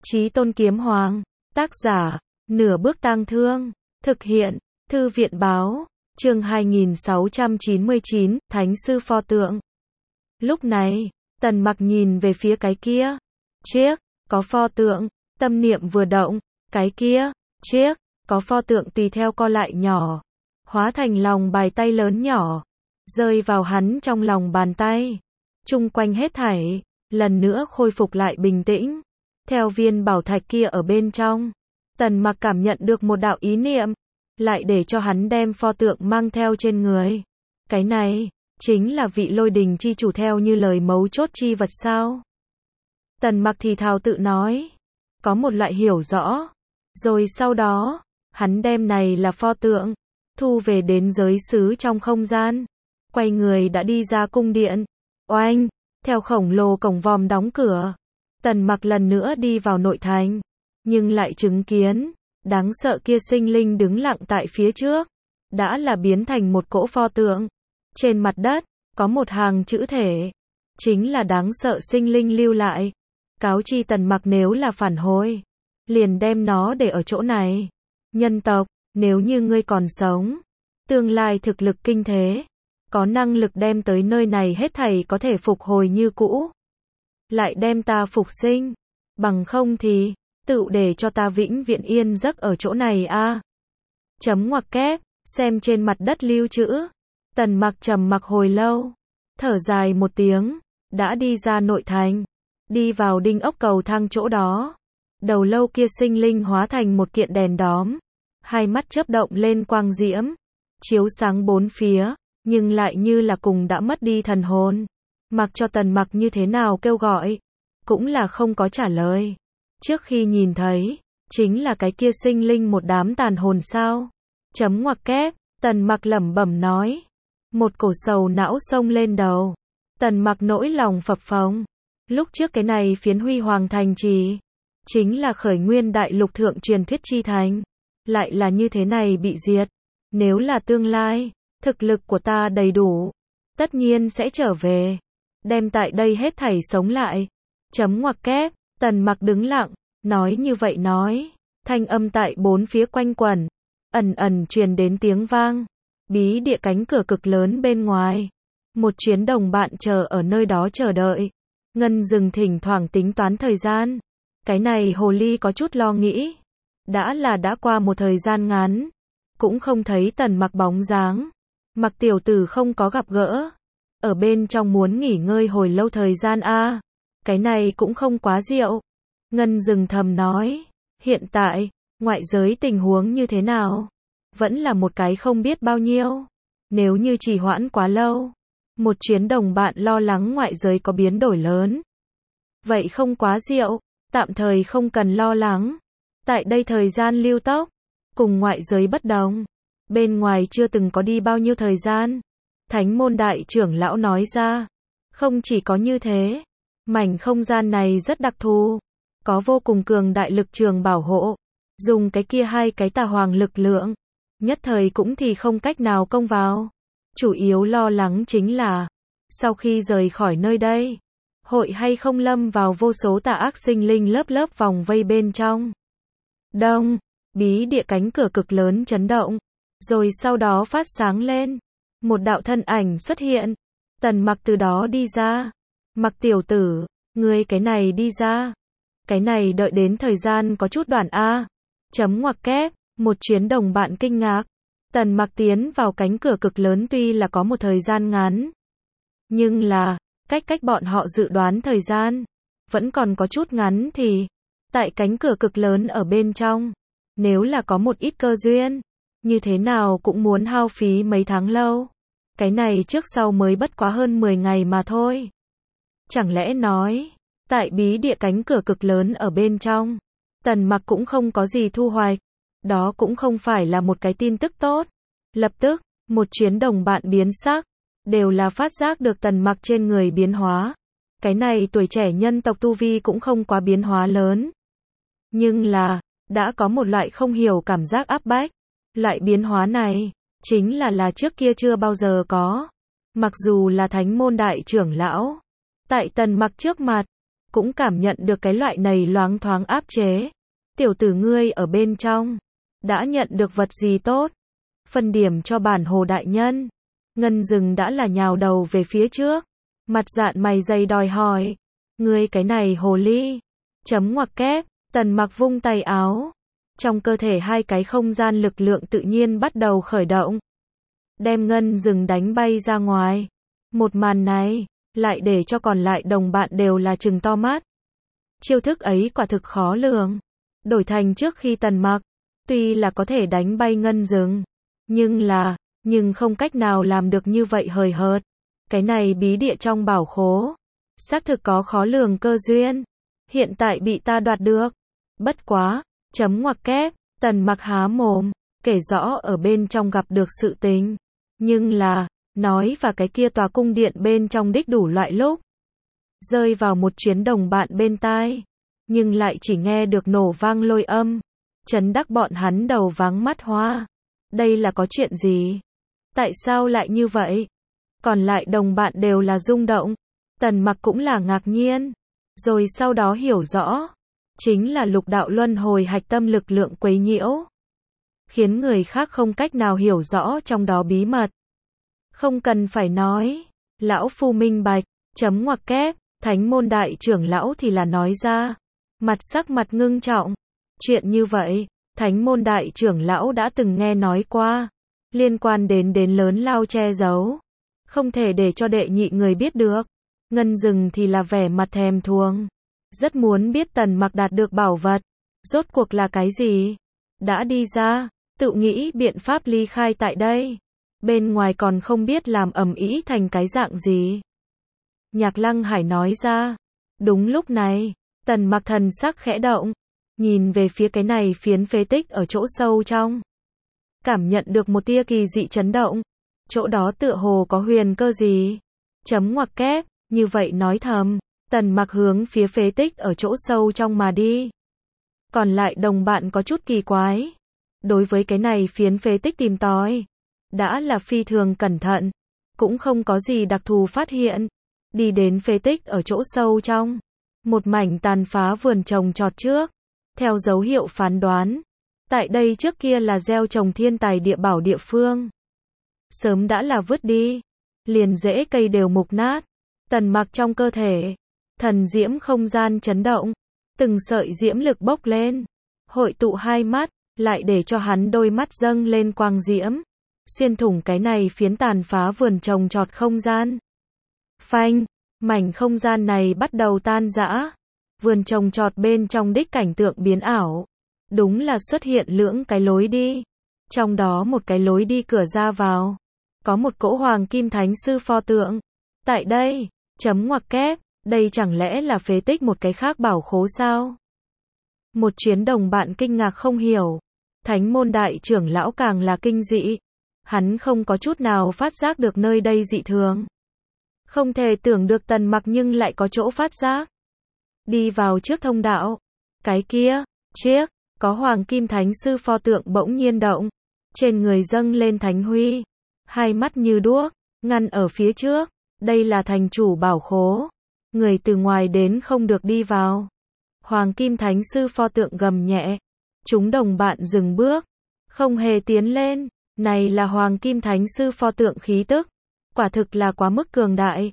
Chí Tôn Kiếm Hoàng. Tác giả, Nửa Bước Tang Thương. Thực hiện, Thư viện báo. Chương 2699, Thánh sư pho tượng. Lúc này, Tần Mặc nhìn về phía cái kia. Chiếc, có pho tượng, tâm niệm vừa động, cái kia, chiếc, có pho tượng tùy theo co lại nhỏ, hóa thành lòng bài tay lớn nhỏ, rơi vào hắn trong lòng bàn tay. Chung quanh hết thảy, lần nữa khôi phục lại bình tĩnh. Theo viên bảo thạch kia ở bên trong, Tần Mặc cảm nhận được một đạo ý niệm, lại để cho hắn đem pho tượng mang theo trên người. Cái này, chính là vị Lôi Đình chi chủ theo như lời mấu chốt chi vật sao? Tần Mặc thì thào tự nói, có một loại hiểu rõ. Rồi sau đó, hắn đem này là pho tượng, thu về đến giới xứ trong không gian. Quay người đã đi ra cung điện. Oanh, theo khổng lồ cổng vòm đóng cửa, Tần Mặc lần nữa đi vào nội thành, nhưng lại chứng kiến, đáng sợ kia sinh linh đứng lặng tại phía trước, đã là biến thành một cỗ pho tượng. Trên mặt đất, có một hàng chữ thể, chính là đáng sợ sinh linh lưu lại. Cáo chi Tần Mặc nếu là phản hồi, liền đem nó để ở chỗ này. Nhân tộc, nếu như ngươi còn sống, tương lai thực lực kinh thế, có năng lực đem tới nơi này hết thảy có thể phục hồi như cũ. Lại đem ta phục sinh, bằng không thì, tự để cho ta vĩnh viễn yên giấc ở chỗ này a. Chấm ngoặc kép, xem trên mặt đất lưu trữ. Tần Mặc trầm mặc hồi lâu, thở dài một tiếng, đã đi ra nội thành, đi vào đinh ốc cầu thang chỗ đó. Đầu lâu kia sinh linh hóa thành một kiện đèn đóm, hai mắt chớp động lên quang diễm, chiếu sáng bốn phía, nhưng lại như là cùng đã mất đi thần hồn. Mặc cho Tần Mặc như thế nào kêu gọi, cũng là không có trả lời. Trước khi nhìn thấy, chính là cái kia sinh linh một đám tàn hồn sao? Chấm ngoặc kép, Tần Mặc lẩm bẩm nói. Một cổ sầu não xông lên đầu. Tần Mặc nỗi lòng phập phồng. Lúc trước cái này phiến huy hoàng thành trì, chính là khởi nguyên đại lục thượng truyền thuyết chi thành, lại là như thế này bị diệt. Nếu là tương lai, thực lực của ta đầy đủ, tất nhiên sẽ trở về, đem tại đây hết thảy sống lại. Chấm ngoặc kép, Tần Mặc đứng lặng, nói như vậy nói, thanh âm tại bốn phía quanh quẩn, ẩn ẩn truyền đến tiếng vang. Bí địa cánh cửa cực lớn bên ngoài, một chuyến đồng bạn chờ ở nơi đó chờ đợi. Ngân Dừng thỉnh thoảng tính toán thời gian. Cái này hồ ly có chút lo nghĩ. Đã qua một thời gian ngắn, cũng không thấy Tần Mặc bóng dáng. Mặc tiểu tử không có gặp gỡ, ở bên trong muốn nghỉ ngơi hồi lâu thời gian a. Cái này cũng không quá diệu. Ngân Dừng thầm nói, hiện tại, ngoại giới tình huống như thế nào? Vẫn là một cái không biết bao nhiêu. Nếu như trì hoãn quá lâu, một chuyến đồng bạn lo lắng ngoại giới có biến đổi lớn. Vậy không quá diệu, tạm thời không cần lo lắng. Tại đây thời gian lưu tốc, cùng ngoại giới bất đồng. Bên ngoài chưa từng có đi bao nhiêu thời gian. Thánh môn đại trưởng lão nói ra. Không chỉ có như thế, mảnh không gian này rất đặc thù, có vô cùng cường đại lực trường bảo hộ. Dùng cái kia hai cái tà hoàng lực lượng, nhất thời cũng thì không cách nào công vào. Chủ yếu lo lắng chính là, sau khi rời khỏi nơi đây, hội hay không lâm vào vô số tà ác sinh linh lớp lớp vòng vây bên trong. Đông, bí địa cánh cửa cực lớn chấn động, rồi sau đó phát sáng lên. Một đạo thân ảnh xuất hiện. Tần Mặc từ đó đi ra. Mặc tiểu tử, ngươi cái này đi ra. Cái này đợi đến thời gian có chút đoạn a. Chấm ngoặc kép, một chuyến đồng bạn kinh ngạc. Tần Mặc tiến vào cánh cửa cực lớn tuy là có một thời gian ngắn, nhưng là, cách bọn họ dự đoán thời gian, vẫn còn có chút ngắn thì, tại cánh cửa cực lớn ở bên trong, nếu là có một ít cơ duyên, như thế nào cũng muốn hao phí mấy tháng lâu. Cái này trước sau mới bất quá hơn 10 ngày mà thôi. Chẳng lẽ nói, tại bí địa cánh cửa cực lớn ở bên trong, Tần Mặc cũng không có gì thu hoạch. Đó cũng không phải là một cái tin tức tốt. Lập tức, một chuyến đồng bạn biến sắc, đều là phát giác được Tần Mặc trên người biến hóa. Cái này tuổi trẻ nhân tộc tu vi cũng không quá biến hóa lớn. Nhưng là, đã có một loại không hiểu cảm giác áp bách. Loại biến hóa này, chính là trước kia chưa bao giờ có. Mặc dù là thánh môn đại trưởng lão, tại Tần Mặc trước mặt, cũng cảm nhận được cái loại này loáng thoáng áp chế. Tiểu tử ngươi ở bên trong, đã nhận được vật gì tốt? Phân điểm cho bản hồ đại nhân. Ngân Dừng đã là nhào đầu về phía trước, mặt dạn mày dày đòi hỏi. Ngươi cái này hồ ly. Chấm ngoặc kép, Tần Mặc vung tay áo. Trong cơ thể hai cái không gian lực lượng tự nhiên bắt đầu khởi động. Đem Ngân Dừng đánh bay ra ngoài. Một màn này, lại để cho còn lại đồng bạn đều là trừng to mắt. Chiêu thức ấy quả thực khó lường. Đổi thành trước khi Tần Mặc, tuy là có thể đánh bay Ngân Dừng, nhưng không cách nào làm được như vậy hời hợt. Cái này bí địa trong bảo khố, xác thực có khó lường cơ duyên. Hiện tại bị ta đoạt được. Bất quá, chấm ngoặc kép, Tần Mặc há mồm, kể rõ ở bên trong gặp được sự tình. Nhưng là, nói và cái kia tòa cung điện bên trong đích đủ loại lúc. Rơi vào một chuyến đồng bạn bên tai. Nhưng lại chỉ nghe được nổ vang lôi âm. Chấn đắc bọn hắn đầu váng mắt hoa. Đây là có chuyện gì? Tại sao lại như vậy? Còn lại đồng bạn đều là rung động. Tần Mặc cũng là ngạc nhiên. Rồi sau đó hiểu rõ. Chính là lục đạo luân hồi hạch tâm lực lượng quấy nhiễu. Khiến người khác không cách nào hiểu rõ trong đó bí mật. Không cần phải nói. Lão phu minh bạch. Chấm ngoặc kép. Thánh môn đại trưởng lão thì là nói ra. Sắc mặt ngưng trọng. Chuyện như vậy, Thánh môn đại trưởng lão đã từng nghe nói qua. Liên quan đến lớn lao che giấu. Không thể để cho đệ nhị người biết được. Ngân Dừng thì là vẻ mặt thèm thuồng. Rất muốn biết Tần Mặc đạt được bảo vật. Rốt cuộc là cái gì? Đã đi ra, tự nghĩ biện pháp ly khai tại đây. Bên ngoài còn không biết làm ầm ĩ thành cái dạng gì. Nhạc Lăng Hải nói ra. Đúng lúc này, Tần Mặc thần sắc khẽ động. Nhìn về phía cái này phiến phế tích ở chỗ sâu trong. Cảm nhận được một tia kỳ dị chấn động. Chỗ đó tựa hồ có huyền cơ gì. Chấm ngoặc kép, như vậy nói thầm. Tần Mặc hướng phía phế tích ở chỗ sâu trong mà đi. Còn lại đồng bạn có chút kỳ quái. Đối với cái này phiến phế tích tìm tòi. Đã là phi thường cẩn thận. Cũng không có gì đặc thù phát hiện. Đi đến phế tích ở chỗ sâu trong. Một mảnh tàn phá vườn trồng trọt trước. Theo dấu hiệu phán đoán. Tại đây trước kia là gieo trồng thiên tài địa bảo địa phương. Sớm đã là vứt đi. Liền rễ cây đều mục nát. Tần Mặc trong cơ thể. Thần diễm không gian chấn động. Từng sợi diễm lực bốc lên. Hội tụ hai mắt. Lại để cho hắn đôi mắt dâng lên quang diễm. Xuyên thủng cái này phiến tàn phá vườn trồng trọt không gian. Phanh. Mảnh không gian này bắt đầu tan rã. Vườn trồng trọt bên trong đích cảnh tượng biến ảo. Đúng là xuất hiện lưỡng cái lối đi. Trong đó một cái lối đi cửa ra vào. Có một cỗ hoàng kim thánh sư pho tượng. Tại đây, chấm ngoặc kép, đây chẳng lẽ là phế tích một cái khác bảo khố sao? Một chuyến đồng bạn kinh ngạc không hiểu. Thánh môn đại trưởng lão càng là kinh dị. Hắn không có chút nào phát giác được nơi đây dị thường. Không thể tưởng được Tần Mặc nhưng lại có chỗ phát giác. Đi vào trước thông đạo. Cái kia, chiếc, có hoàng kim thánh sư pho tượng bỗng nhiên động. Trên người dâng lên thánh huy. Hai mắt như đuốc, ngăn ở phía trước. Đây là thành chủ bảo khố. Người từ ngoài đến không được đi vào. Hoàng kim thánh sư pho tượng gầm nhẹ. Chúng đồng bạn dừng bước. Không hề tiến lên. Này là hoàng kim thánh sư pho tượng khí tức. Quả thực là quá mức cường đại.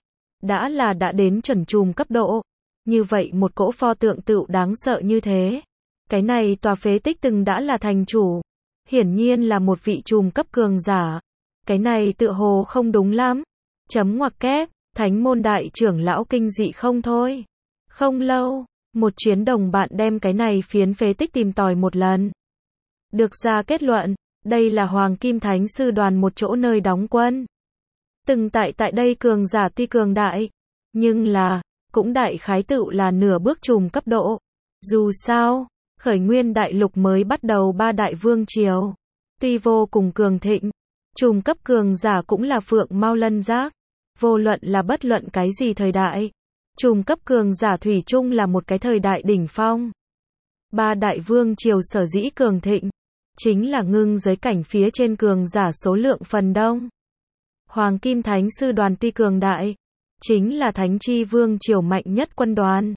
Đã đến chuẩn trùm cấp độ. Như vậy một cỗ pho tượng tựu đáng sợ như thế. Cái này tòa phế tích từng đã là thành chủ. Hiển nhiên là một vị trùm cấp cường giả. Cái này tựa hồ không đúng lắm. Chấm ngoặc kép, thánh môn đại trưởng lão kinh dị không thôi. Không lâu, một chuyến đồng bạn đem cái này phiến phế tích tìm tòi một lần. Được ra kết luận, đây là Hoàng Kim Thánh Sư đoàn một chỗ nơi đóng quân. Từng tại đây cường giả tuy cường đại, nhưng là, cũng đại khái tựu là nửa bước trùm cấp độ. Dù sao, khởi nguyên đại lục mới bắt đầu ba đại vương triều. Tuy vô cùng cường thịnh, trùm cấp cường giả cũng là phượng mao lân giác. Vô luận là bất luận cái gì thời đại, trùm cấp cường giả thủy chung là một cái thời đại đỉnh phong. Ba đại vương triều sở dĩ cường thịnh, chính là ngưng giới cảnh phía trên cường giả số lượng phần đông. Hoàng Kim Thánh Sư đoàn tuy cường đại, chính là thánh chi vương triều mạnh nhất quân đoàn.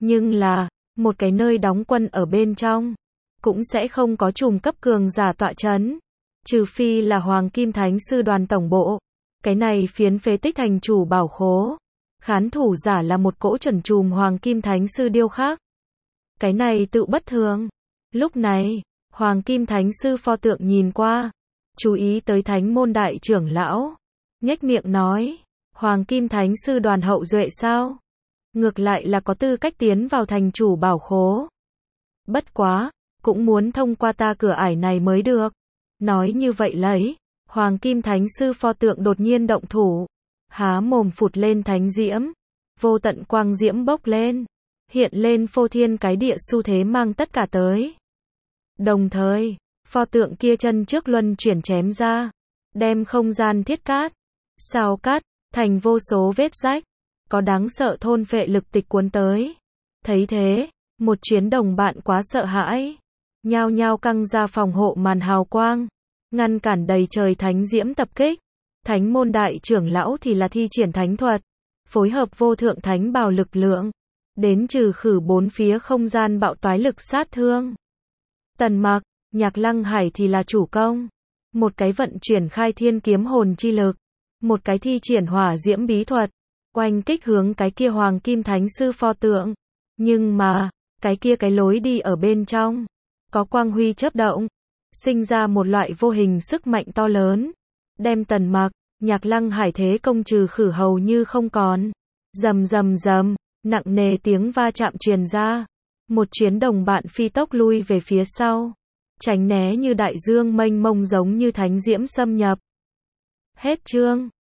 Nhưng là, một cái nơi đóng quân ở bên trong, cũng sẽ không có trùm cấp cường giả tọa chấn. Trừ phi là Hoàng Kim Thánh Sư Đoàn tổng bộ. Cái này phiến phế tích thành chủ bảo khố. Khán thủ giả là một cỗ chuẩn trùm Hoàng Kim Thánh Sư điêu khắc. Cái này tự bất thường. Lúc này, Hoàng Kim Thánh Sư pho tượng nhìn qua, chú ý tới Thánh môn đại trưởng lão, nhếch miệng nói, Hoàng Kim Thánh Sư Đoàn hậu duệ sao? Ngược lại là có tư cách tiến vào thành chủ bảo khố. Bất quá, cũng muốn thông qua ta cửa ải này mới được. Nói như vậy lấy, Hoàng Kim Thánh Sư pho tượng đột nhiên động thủ, há mồm phụt lên thánh diễm, vô tận quang diễm bốc lên, hiện lên phô thiên cái địa xu thế mang tất cả tới. Đồng thời, pho tượng kia chân trước luân chuyển chém ra, đem không gian thiết cát, sao cát, thành vô số vết rách, có đáng sợ thôn phệ lực tịch cuốn tới. Thấy thế, một chuyến đồng bạn quá sợ hãi, nhao nhao căng ra phòng hộ màn hào quang, ngăn cản đầy trời thánh diễm tập kích. Thánh môn đại trưởng lão thì là thi triển thánh thuật, phối hợp vô thượng thánh bào lực lượng, đến trừ khử bốn phía không gian bạo toái lực sát thương. Tần Mặc, Nhạc Lăng Hải thì là chủ công, một cái vận chuyển khai thiên kiếm hồn chi lực, một cái thi triển hỏa diễm bí thuật, oanh kích hướng cái kia Hoàng Kim Thánh Sư pho tượng. Nhưng mà, cái kia cái lối đi ở bên trong, có quang huy chớp động, sinh ra một loại vô hình sức mạnh to lớn, đem Tần Mặc, Nhạc Lăng Hải thế công trừ khử hầu như không còn. Rầm rầm rầm, nặng nề tiếng va chạm truyền ra. Một chuyến đồng bạn phi tốc lui về phía sau, tránh né như đại dương mênh mông giống như thánh diễm xâm nhập. Hết chương.